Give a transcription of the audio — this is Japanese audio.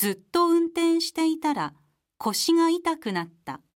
ずっと運転していたら腰が痛くなった。